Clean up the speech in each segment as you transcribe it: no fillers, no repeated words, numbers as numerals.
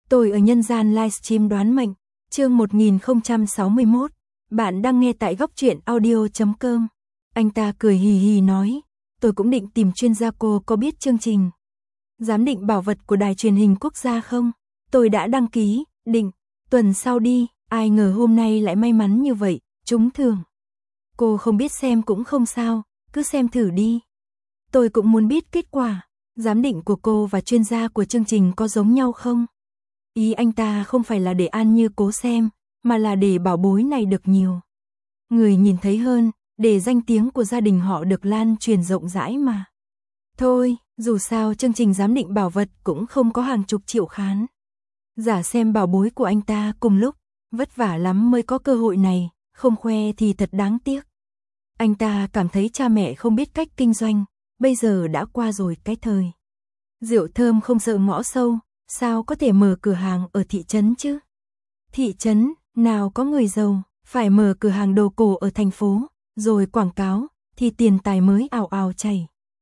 Tôi ở nhân gian livestream đoán mệnh, chương 1061, bạn đang nghe tại góc truyện audio.com. Anh ta cười hì hì nói, tôi cũng định tìm chuyên gia, cô có biết chương trình giám định bảo vật của đài truyền hình quốc gia không? Tôi đã đăng ký, định tuần sau đi, ai ngờ hôm nay lại may mắn như vậy, trúng thưởng. Cô không biết xem cũng không sao, cứ xem thử đi. Tôi cũng muốn biết kết quả giám định của cô và chuyên gia của chương trình có giống nhau không? Ý anh ta không phải là để An Như Cố xem, mà là để bảo bối này được nhiều người nhìn thấy hơn, để danh tiếng của gia đình họ được lan truyền rộng rãi mà. Thôi, dù sao chương trình giám định bảo vật cũng không có hàng chục triệu khán giả xem bảo bối của anh ta cùng lúc, vất vả lắm mới có cơ hội này, không khoe thì thật đáng tiếc. Anh ta cảm thấy cha mẹ không biết cách kinh doanh, bây giờ đã qua rồi cái thời rượu thơm không sợ ngõ sâu, sao có thể mở cửa hàng ở thị trấn chứ? Thị trấn, nào có người giàu, phải mở cửa hàng đồ cổ ở thành phố, rồi quảng cáo, thì tiền tài mới ào ào chảy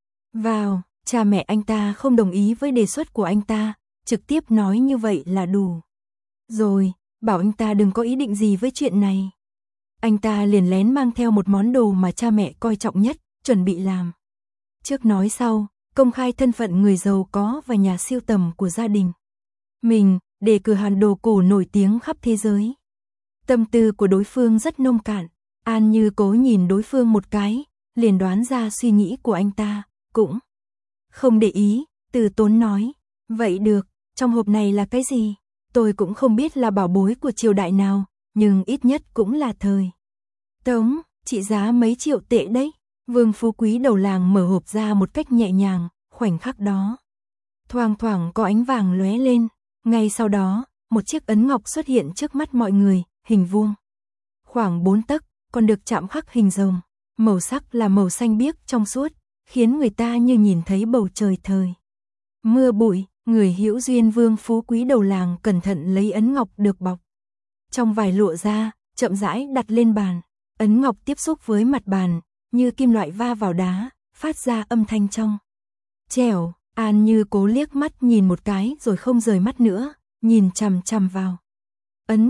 vào. Cha mẹ anh ta không đồng ý với đề xuất của anh ta, trực tiếp nói như vậy là đủ rồi, bảo anh ta đừng có ý định gì với chuyện này. Anh ta liền lén mang theo một món đồ mà cha mẹ coi trọng nhất, chuẩn bị làm trước nói sau, công khai thân phận người giàu có và nhà sưu tầm của gia đình mình, để cửa hàng đồ cổ nổi tiếng khắp thế giới. Tâm tư của đối phương rất nông cạn, An Như Cố nhìn đối phương một cái, liền đoán ra suy nghĩ của anh ta, cũng không để ý, từ tốn nói, vậy được, trong hộp này là cái gì? Tôi cũng không biết là bảo bối của triều đại nào, nhưng ít nhất cũng là thời Tống, trị giá mấy triệu tệ đấy. Vương phú quý đầu làng mở hộp ra một cách nhẹ nhàng, khoảnh khắc đó thoang thoảng có ánh vàng lóe lên, ngay sau đó, một chiếc ấn ngọc xuất hiện trước mắt mọi người, hình vuông, khoảng 4 tấc, còn được chạm khắc hình rồng, màu sắc là màu xanh biếc trong suốt, khiến người ta như nhìn thấy bầu trời thời mưa bụi. Người hữu duyên Vương phú quý đầu làng cẩn thận lấy ấn ngọc được bọc trong vải lụa ra, chậm rãi đặt lên bàn. Ấn ngọc tiếp xúc với mặt bàn, như kim loại va vào đá, phát ra âm thanh trong trẻo. An Như Cố liếc mắt nhìn một cái rồi không rời mắt nữa, nhìn chằm chằm vào ấn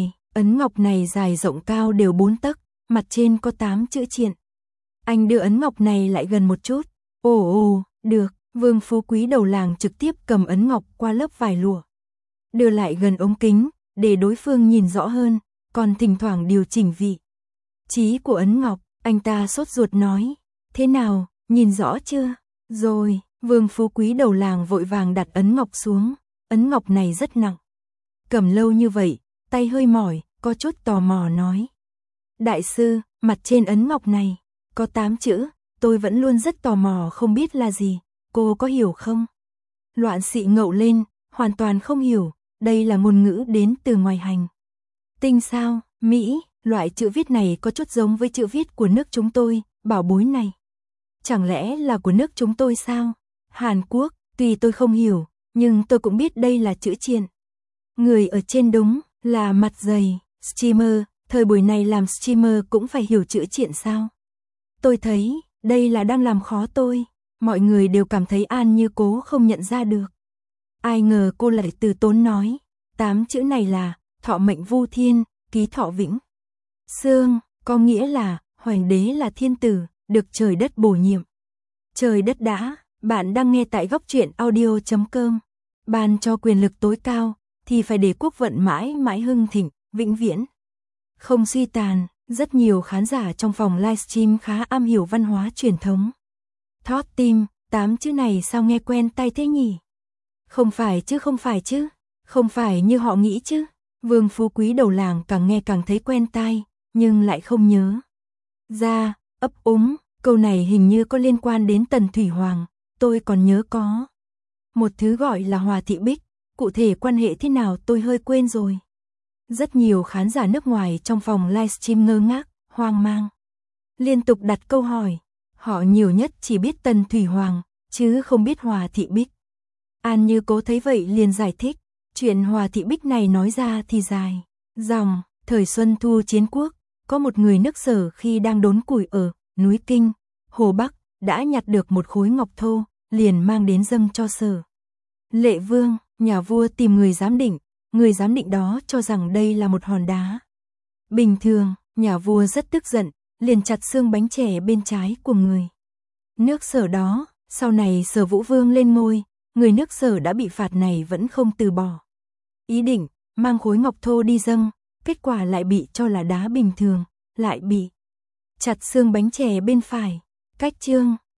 ngọc này dài rộng cao đều 4 tấc, mặt trên có 8 chữ triện. Anh đưa ấn ngọc này lại gần một chút. Ồ, được. Vương phú quý đầu làng trực tiếp cầm ấn ngọc qua lớp vải lụa, đưa lại gần ống kính, để đối phương nhìn rõ hơn, còn thỉnh thoảng điều chỉnh vị trí của ấn ngọc. Anh ta sốt ruột nói, thế nào, nhìn rõ chưa? Rồi, Vương phú quý đầu làng vội vàng đặt ấn ngọc xuống, ấn ngọc này rất nặng. Cầm lâu như vậy, tay hơi mỏi, có chút tò mò nói. Đại sư, mặt trên ấn ngọc này, có 8 chữ, tôi vẫn luôn rất tò mò không biết là gì, cô có hiểu không? Loạn Sĩ ngậu lên, hoàn toàn không hiểu, đây là ngôn ngữ đến từ ngoài hành tinh sao? Mỹ, loại chữ viết này có chút giống với chữ viết của nước chúng tôi, bảo bối này chẳng lẽ là của nước chúng tôi sao? Hàn Quốc, tuy tôi không hiểu, nhưng tôi cũng biết đây là chữ triện. Người ở trên đúng là mặt dày, streamer, thời buổi này làm streamer cũng phải hiểu chữ triện sao? Tôi thấy, đây là đang làm khó tôi. Mọi người đều cảm thấy An Như Cố không nhận ra được. Ai ngờ cô lại từ tốn nói, 8 chữ này là thọ mệnh vu thiên, ký thọ vĩnh sương, có nghĩa là hoàng đế là thiên tử, được trời đất bổ nhiệm. Trời đất đã, bạn đang nghe tại góc truyện audio.com. Ban cho quyền lực tối cao, thì phải để quốc vận mãi mãi hưng thịnh, vĩnh viễn không suy tàn. Rất nhiều khán giả trong phòng livestream khá am hiểu văn hóa truyền thống. Thót tim, 8 chữ này sao nghe quen tai thế nhỉ? Không phải chứ, không phải như họ nghĩ chứ. Vương phú quý đầu làng càng nghe càng thấy quen tai, nhưng lại không nhớ ra, ấp úng, câu này hình như có liên quan đến Tần Thủy Hoàng, tôi còn nhớ có một thứ gọi là Hòa Thị Bích, cụ thể quan hệ thế nào tôi hơi quên rồi. Rất nhiều khán giả nước ngoài trong phòng livestream ngơ ngác, hoang mang, liên tục đặt câu hỏi. Họ nhiều nhất chỉ biết Tần Thủy Hoàng, chứ không biết Hòa Thị Bích. An Như Cố thấy vậy liền giải thích, chuyện Hòa Thị Bích này nói ra thì dài dòng. Thời Xuân Thu Chiến Quốc, có một người nước Sở khi đang đốn củi ở núi Kinh, Hồ Bắc, đã nhặt được một khối ngọc thô, liền mang đến dâng cho Sở Lệ Vương. Nhà vua tìm người giám định đó cho rằng đây là một hòn đá bình thường, nhà vua rất tức giận, liền chặt xương bánh chè bên trái của người nước Sở đó. Sau này Sở Vũ Vương lên ngôi, người nước Sở đã bị phạt này vẫn không từ bỏ ý định mang khối ngọc thô đi dâng, kết quả lại bị cho là đá bình thường, lại bị chặt xương bánh chè bên phải. Cách chương